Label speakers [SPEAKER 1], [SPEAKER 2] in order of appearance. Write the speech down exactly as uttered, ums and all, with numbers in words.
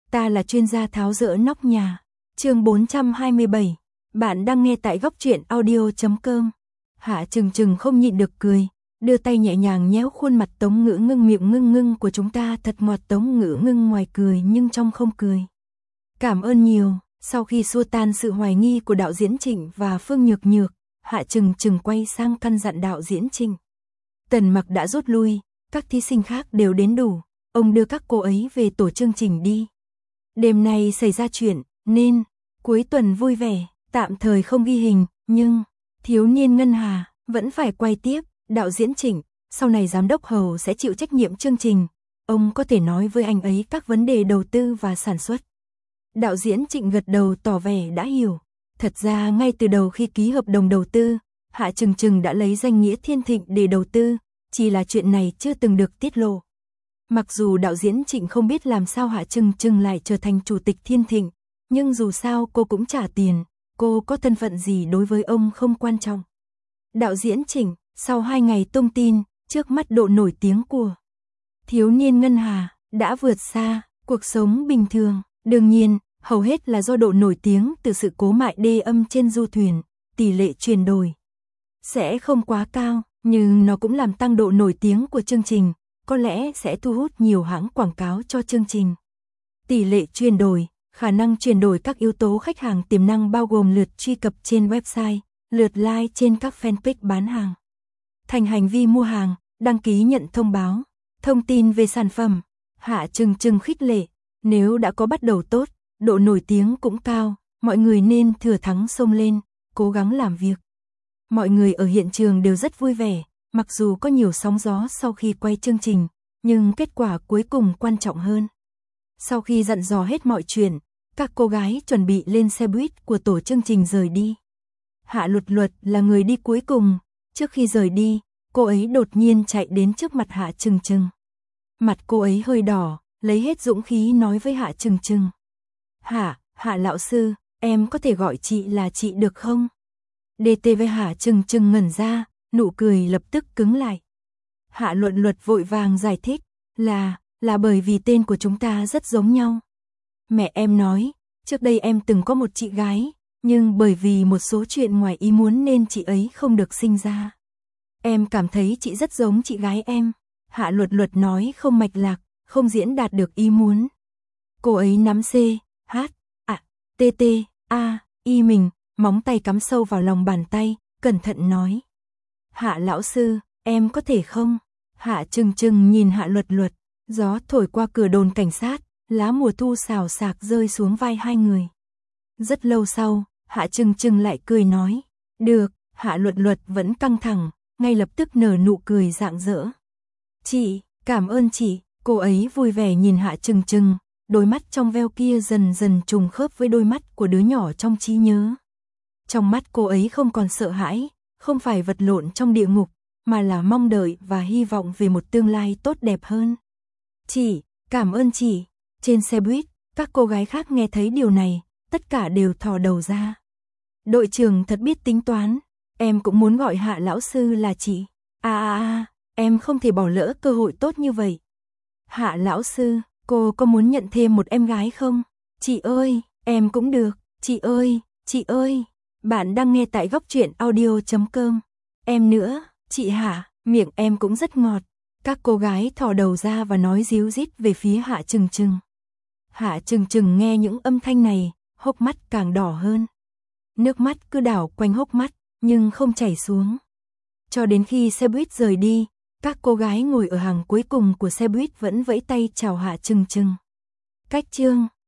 [SPEAKER 1] ta là chuyên gia tháo dỡ nóc nhà. Chương bốn trăm hai mươi bảy. Bạn đang nghe tại góc truyện audio chấm com. Hạ Trừng Trừng không nhịn được cười, đưa tay nhẹ nhàng nhéo khuôn mặt Tống Ngữ Ngưng miệng ngưng ngưng của chúng ta thật ngọt. Tống Ngữ Ngưng ngoài cười nhưng trong không cười. Cảm ơn nhiều. Sau khi xua tan sự hoài nghi của đạo diễn Trịnh và Phương Nhược Nhược, Hạ Trừng Trừng quay sang căn dặn đạo diễn Trịnh. Tần Mặc đã rút lui, các thí sinh khác đều đến đủ, ông đưa các cô ấy về tổ chương trình đi. Đêm nay xảy ra chuyện, nên cuối tuần vui vẻ, tạm thời không ghi hình, nhưng thiếu niên Ngân Hà vẫn phải quay tiếp. Đạo diễn Trịnh, sau này giám đốc Hầu sẽ chịu trách nhiệm chương trình, ông có thể nói với anh ấy các vấn đề đầu tư và sản xuất. Đạo diễn Trịnh gật đầu tỏ vẻ đã hiểu. Thật ra ngay từ đầu khi ký hợp đồng đầu tư, Hạ Trừng Trừng đã lấy danh nghĩa Thiên Thịnh để đầu tư, chỉ là chuyện này chưa từng được tiết lộ. Mặc dù đạo diễn Trịnh không biết làm sao Hạ Trừng Trừng lại trở thành chủ tịch Thiên Thịnh, nhưng dù sao cô cũng trả tiền, cô có thân phận gì đối với ông không quan trọng. Đạo diễn Trịnh, sau hai ngày tung tin, trước mắt độ nổi tiếng của thiếu niên Ngân Hà đã vượt xa cuộc sống bình thường. Đương nhiên, hầu hết là do độ nổi tiếng từ sự cố mại đê âm trên du thuyền, tỷ lệ chuyển đổi sẽ không quá cao, nhưng nó cũng làm tăng độ nổi tiếng của chương trình, có lẽ sẽ thu hút nhiều hãng quảng cáo cho chương trình. Tỷ lệ chuyển đổi, khả năng chuyển đổi các yếu tố khách hàng tiềm năng bao gồm lượt truy cập trên website, lượt like trên các fanpage bán hàng, thành hành vi mua hàng, đăng ký nhận thông báo, thông tin về sản phẩm. Hạ Trừng Trừng khích lệ, nếu đã có bắt đầu tốt, độ nổi tiếng cũng cao, mọi người nên thừa thắng xông lên, cố gắng làm việc. Mọi người ở hiện trường đều rất vui vẻ, mặc dù có nhiều sóng gió sau khi quay chương trình, nhưng kết quả cuối cùng quan trọng hơn. Sau khi dặn dò hết mọi chuyện, các cô gái chuẩn bị lên xe buýt của tổ chương trình rời đi. Hạ Luật Luật là người đi cuối cùng, trước khi rời đi, cô ấy đột nhiên chạy đến trước mặt Hạ Trừng Trừng. Mặt cô ấy hơi đỏ, lấy hết dũng khí nói với Hạ Trừng Trừng. Hạ, Hạ lão sư, em có thể gọi chị là chị được không? đê tê vê Hạ Trừng Trừng ngẩn ra, nụ cười lập tức cứng lại. Hạ Luật Luật vội vàng giải thích, là, là bởi vì tên của chúng ta rất giống nhau. Mẹ em nói, trước đây em từng có một chị gái, nhưng bởi vì một số chuyện ngoài ý muốn nên chị ấy không được sinh ra. Em cảm thấy chị rất giống chị gái em. Hạ Luật Luật nói không mạch lạc, không diễn đạt được ý muốn. Cô ấy nắm C, H, A, T, T, A, Y mình, móng tay cắm sâu vào lòng bàn tay, cẩn thận nói. Hạ lão sư, em có thể không? Hạ Trừng Trừng nhìn Hạ Luật Luật, gió thổi qua cửa đồn cảnh sát, lá mùa thu xào xạc rơi xuống vai hai người. Rất lâu sau, Hạ Trừng Trừng lại cười nói. Được. Hạ Luật Luật vẫn căng thẳng, ngay lập tức nở nụ cười rạng rỡ. Chị, cảm ơn chị. Cô ấy vui vẻ nhìn Hạ Trừng Trừng, đôi mắt trong veo kia dần dần trùng khớp với đôi mắt của đứa nhỏ trong trí nhớ. Trong mắt cô ấy không còn sợ hãi, không phải vật lộn trong địa ngục, mà là mong đợi và hy vọng về một tương lai tốt đẹp hơn. Chị, cảm ơn chị. Trên xe buýt, các cô gái khác nghe thấy điều này, tất cả đều thò đầu ra. Đội trưởng thật biết tính toán, em cũng muốn gọi Hạ lão sư là chị. À à à, em không thể bỏ lỡ cơ hội tốt như vậy. Hạ lão sư, cô có muốn nhận thêm một em gái không? Chị ơi, em cũng được. Chị ơi, chị ơi. Bạn đang nghe tại góc truyện audio chấm com. Em nữa, chị Hạ, miệng em cũng rất ngọt. Các cô gái thò đầu ra và nói díu dít về phía Hạ Trừng Trừng. Hạ Trừng Trừng nghe những âm thanh này, hốc mắt càng đỏ hơn. Nước mắt cứ đảo quanh hốc mắt, nhưng không chảy xuống. Cho đến khi xe buýt rời đi, các cô gái ngồi ở hàng cuối cùng của xe buýt vẫn vẫy tay chào Hạ Trừng Trừng. Cách chương